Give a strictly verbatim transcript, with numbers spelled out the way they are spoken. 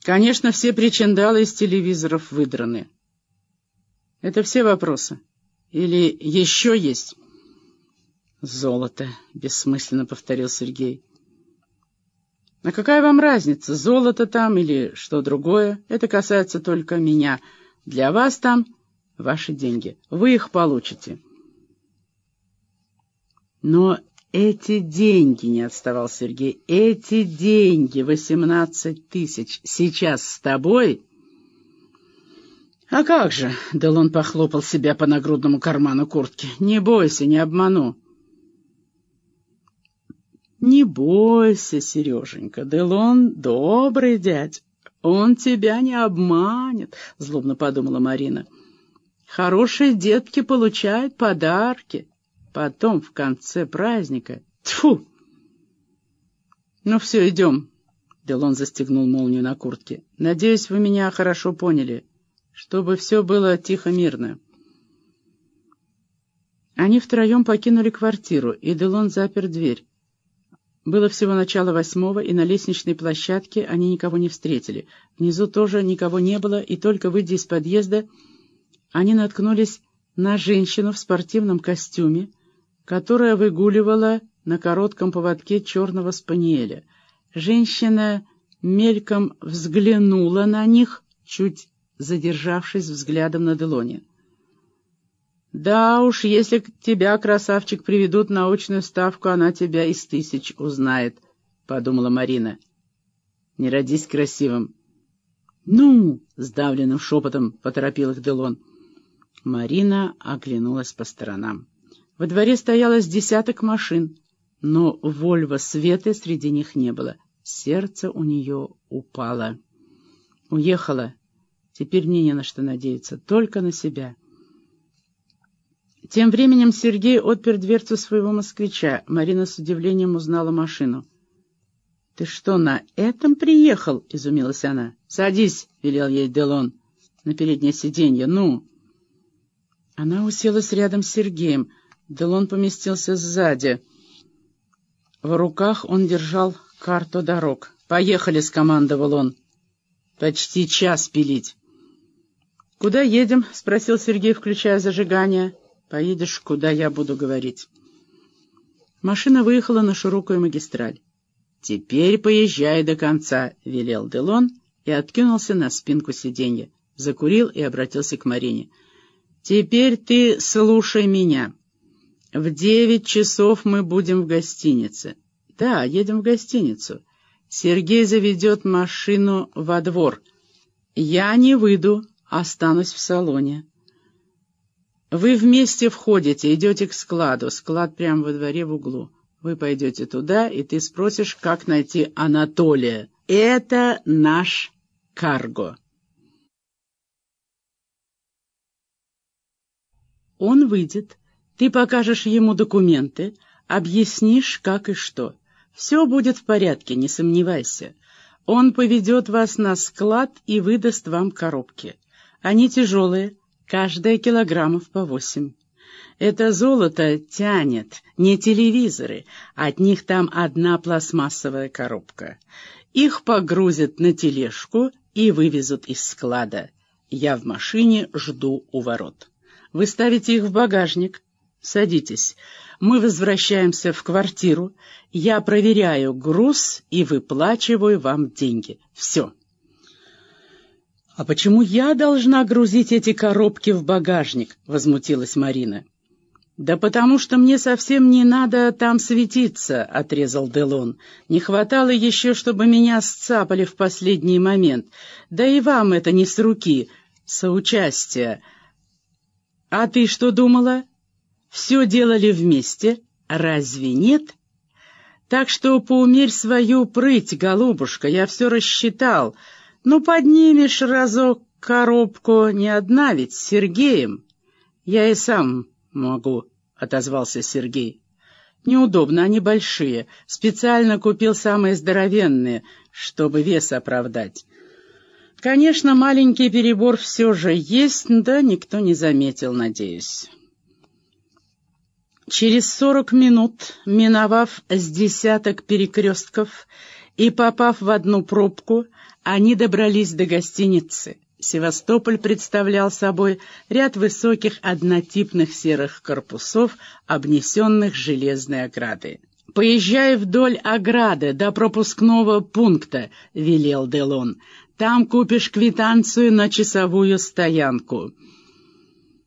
Конечно, все причиндалы из телевизоров выдраны. Это все вопросы? Или еще есть? Золото, бессмысленно повторил Сергей. А какая вам разница, золото там или что другое? Это касается только меня. Для вас там ваши деньги. Вы их получите. Но эти деньги, не отставал Сергей, эти деньги, восемнадцать тысяч, сейчас с тобой? А как же, Делон похлопал себя по нагрудному карману куртки. Не бойся, не обману. Не бойся, Сереженька, Делон добрый дядь, он тебя не обманет, злобно подумала Марина. Хорошие детки получают подарки. Потом, в конце праздника... Тьфу! Ну все, идем. Делон застегнул молнию на куртке. Надеюсь, вы меня хорошо поняли. Чтобы все было тихо-мирно. Они втроем покинули квартиру, и Делон запер дверь. Было всего начало восьмого, и на лестничной площадке они никого не встретили. Внизу тоже никого не было, и только выйдя из подъезда, они наткнулись на женщину в спортивном костюме, которая выгуливала на коротком поводке черного спаниеля. Женщина мельком взглянула на них, чуть задержавшись взглядом на Делоне. «Да уж, если тебя, красавчик, приведут на очную ставку, она тебя из тысяч узнает», — подумала Марина. «Не родись красивым». «Ну!» — сдавленным шепотом поторопил их Делон. Марина оглянулась по сторонам. Во дворе стояло с десяток машин, но «Вольво» Светы среди них не было. Сердце у нее упало. Уехала. Теперь мне не на что надеяться, только на себя. Тем временем Сергей отпер дверцу своего москвича. Марина с удивлением узнала машину. — Ты что, на этом приехал? — изумилась она. — Садись, — велел ей Делон, — на переднее сиденье. Ну! Она уселась рядом с Сергеем. Делон поместился сзади. В руках он держал карту дорог. «Поехали», — скомандовал он. «Почти час пилить». «Куда едем?» — спросил Сергей, включая зажигание. «Поедешь, куда я буду говорить». Машина выехала на широкую магистраль. «Теперь поезжай до конца», — велел Делон и откинулся на спинку сиденья. Закурил и обратился к Марине. «Теперь ты слушай меня. В девять часов мы будем в гостинице». «Да, едем в гостиницу. Сергей заведет машину во двор. Я не выйду, останусь в салоне. Вы вместе входите, идете к складу. Склад прямо во дворе в углу. Вы пойдете туда, и ты спросишь, как найти Анатолия. Это наш карго». Он выйдет. Ты покажешь ему документы, объяснишь, как и что. Все будет в порядке, не сомневайся. Он поведет вас на склад и выдаст вам коробки. Они тяжелые, каждая килограммов по восемь. Это золото тянет, не телевизоры, от них там одна пластмассовая коробка. Их погрузят на тележку и вывезут из склада. Я в машине жду у ворот. Вы ставите их в багажник. Садитесь. Мы возвращаемся в квартиру. Я проверяю груз и выплачиваю вам деньги. Все. — А почему я должна грузить эти коробки в багажник? — возмутилась Марина. — Да потому что мне совсем не надо там светиться, — отрезал Делон. — Не хватало еще, чтобы меня сцапали в последний момент. Да и вам это не с руки, соучастие. А ты что думала? Все делали вместе, разве нет? Так что поумерь свою прыть, голубушка, я все рассчитал. Ну, поднимешь разок коробку, не одна ведь, с Сергеем. Я и сам могу, — отозвался Сергей. Неудобно, они большие. Специально купил самые здоровенные, чтобы вес оправдать. Конечно, маленький перебор все же есть, да никто не заметил, надеюсь. Через сорок минут, миновав с десяток перекрестков И, попав в одну пробку, они добрались до гостиницы. Севастополь представлял собой ряд высоких однотипных серых корпусов, обнесенных железной оградой. «Поезжай вдоль ограды до пропускного пункта», — велел Делон. «Там купишь квитанцию на часовую стоянку».